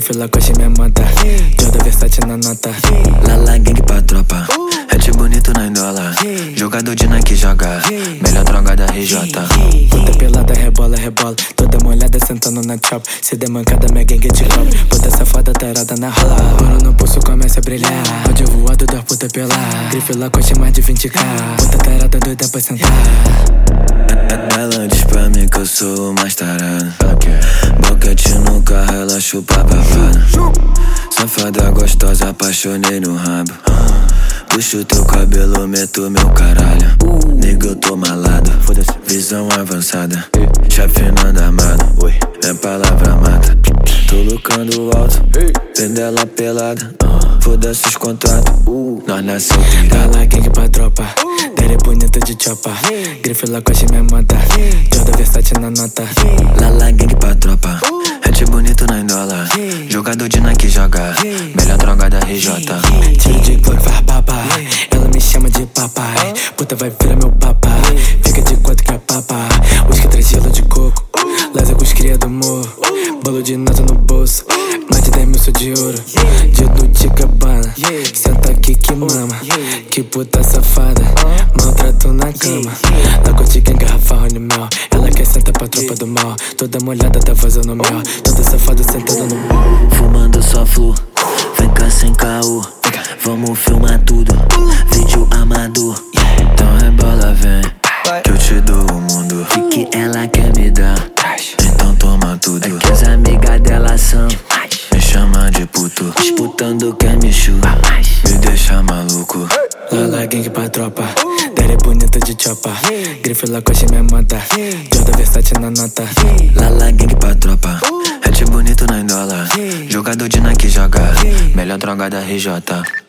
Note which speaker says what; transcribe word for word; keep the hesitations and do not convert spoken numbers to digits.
Speaker 1: Grife, Lacoste, minha moda. Jordan, Versace na nota.
Speaker 2: Lala, gang pra tropa. Red bonito na indola. Jogador de Nike joga. Melhor droga da R J.
Speaker 1: Puta pelada, rebola, rebola. Toda molhada sentando na chop. Se der mancada, minha gangue de copo. Puta safada, tarada na rola. Ouro no pulso começa a brilhar. Ódio voado da puta pelada. Grife, Lacoste, mais de vinte k. Puta tarada doida pra sentar.
Speaker 2: Ela diz pra mim que eu sou o mais tarado. Boquete no carro, ela chupa a babada. Safada gostosa, apaixonei no rabo. Puxo teu cabelo, meto meu caralho. Nigga, eu tô malado, visão avançada. Chafinando armado, minha palavra mata. Tô lucrando alto, vendo ela pelada. Foda-se os contratos, nós nasceu pirata.
Speaker 1: Lala, gang pra tropa. Dere bonita de chopa. Grife, Lacoste, minha moda. Jordan, Versace na nota.
Speaker 2: Lala, gang pra tropa. Red bonito na indola. Jogador de Nike joga. Melhor droga da R J.
Speaker 1: Tiro de Glock faz papai. Ela me chama de papai. Puta vai virar meu papai. Fica de quanto que é papai. Whisky traz gelo de coco. Laza com os cria do morro. Bolo de nota no bolso. Mais de dez mil sou de ouro. Dia de cabana. Senta aqui que mama. Que puta safada. Maltrato na cama. Lacoste que engarrafa Rony Mel. Ela quer sentar pra tropa do mal. Toda molhada tá fazendo mel. Toda safada sentada no mal.
Speaker 2: Fumando só flu. Vem cá sem caô. Vamos filmar tudo. Vídeo amador. Então rebola, vem. Que eu te dou o mundo. E que ela quer me dar. Então toma tudo. É que as amigas dela são. Me chama de puto. Disputando quem me chuta. Me deixa maluco.
Speaker 1: Lala, gang pra tropa. Dere bonita de chopa. Grife, Lacoste, minha moda. Jordan, Versace na nota.
Speaker 2: Lala, gang pra tropa. Red bonito na indola. Jogador de Nike joga. Melhor droga da R J.